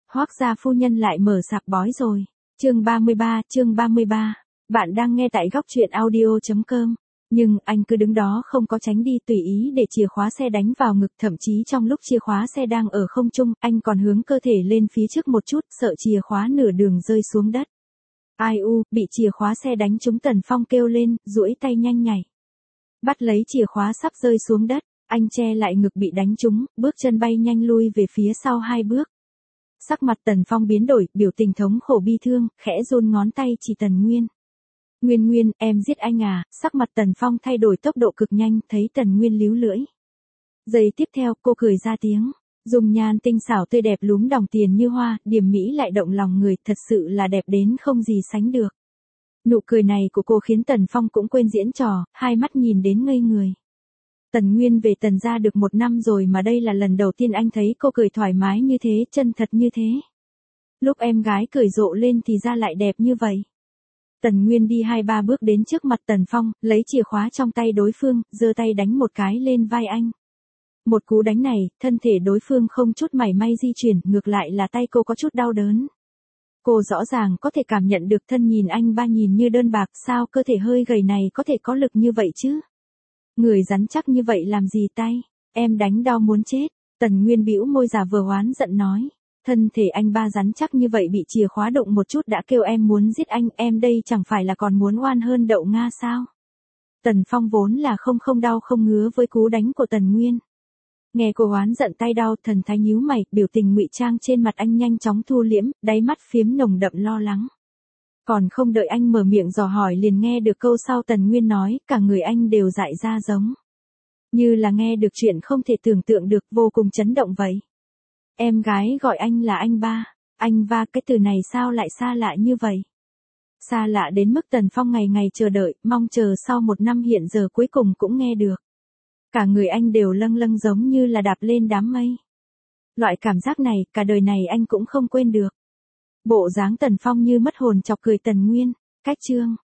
Hoác gia phu nhân lại mở sạp bói rồi. Chương 33, bạn đang nghe tại góc truyện audio.com. Nhưng anh cứ đứng đó không có tránh đi, tùy ý để chìa khóa xe đánh vào ngực, thậm chí trong lúc chìa khóa xe đang ở không trung, anh còn hướng cơ thể lên phía trước một chút, sợ chìa khóa nửa đường rơi xuống đất. Ai u, bị chìa khóa xe đánh trúng. Tần Phong kêu lên, duỗi tay nhanh nhảy. Bắt lấy chìa khóa sắp rơi xuống đất, anh che lại ngực bị đánh trúng, bước chân bay nhanh lui về phía sau 2 bước. Sắc mặt Tần Phong biến đổi, biểu tình thống khổ bi thương, khẽ run ngón tay chỉ Tần Nguyên. Nguyên, em giết anh à? Sắc mặt Tần Phong thay đổi tốc độ cực nhanh, thấy Tần Nguyên líu lưỡi. Giây tiếp theo, cô cười ra tiếng. Dùng nhan tinh xảo tươi đẹp lúm đồng tiền như hoa, điềm mỹ lại động lòng người, thật sự là đẹp đến không gì sánh được. Nụ cười này của cô khiến Tần Phong cũng quên diễn trò, hai mắt nhìn đến ngây người. Tần Nguyên về Tần gia được 1 năm rồi mà đây là lần đầu tiên anh thấy cô cười thoải mái như thế, chân thật như thế. Lúc em gái cười rộ lên thì da lại đẹp như vậy. Tần Nguyên đi 2-3 bước đến trước mặt Tần Phong, lấy chìa khóa trong tay đối phương, giơ tay đánh một cái lên vai anh. Một cú đánh này, thân thể đối phương không chút mảy may di chuyển, ngược lại là tay cô có chút đau đớn. Cô rõ ràng có thể cảm nhận được thân nhìn anh ba nhìn như đơn bạc, sao cơ thể hơi gầy này có thể có lực như vậy chứ? Người rắn chắc như vậy làm gì tay? Em đánh đau muốn chết. Tần Nguyên bĩu môi giả vờ oán giận nói. Thân thể anh ba rắn chắc như vậy bị chìa khóa đụng một chút đã kêu em muốn giết anh, em đây chẳng phải là còn muốn oan hơn đậu Nga sao? Tần Phong vốn là không đau không ngứa với cú đánh của Tần Nguyên. Nghe cô oán giận tay đau, thần thái nhíu mày, biểu tình ngụy trang trên mặt anh nhanh chóng thu liễm, đáy mắt phiếm nồng đậm lo lắng. Còn không đợi anh mở miệng dò hỏi liền nghe được câu sau Tần Nguyên nói, cả người anh đều dại ra giống. Như là nghe được chuyện không thể tưởng tượng được, vô cùng chấn động vậy. Em gái gọi anh là anh ba. Anh ba, cái từ này sao lại xa lạ như vậy? Xa lạ đến mức Tần Phong ngày ngày chờ đợi, mong chờ sau 1 năm hiện giờ cuối cùng cũng nghe được. Cả người anh đều lâng lâng giống như là đạp lên đám mây. Loại cảm giác này, cả đời này anh cũng không quên được. Bộ dáng Tần Phong như mất hồn chọc cười Tần Nguyên. Cách chương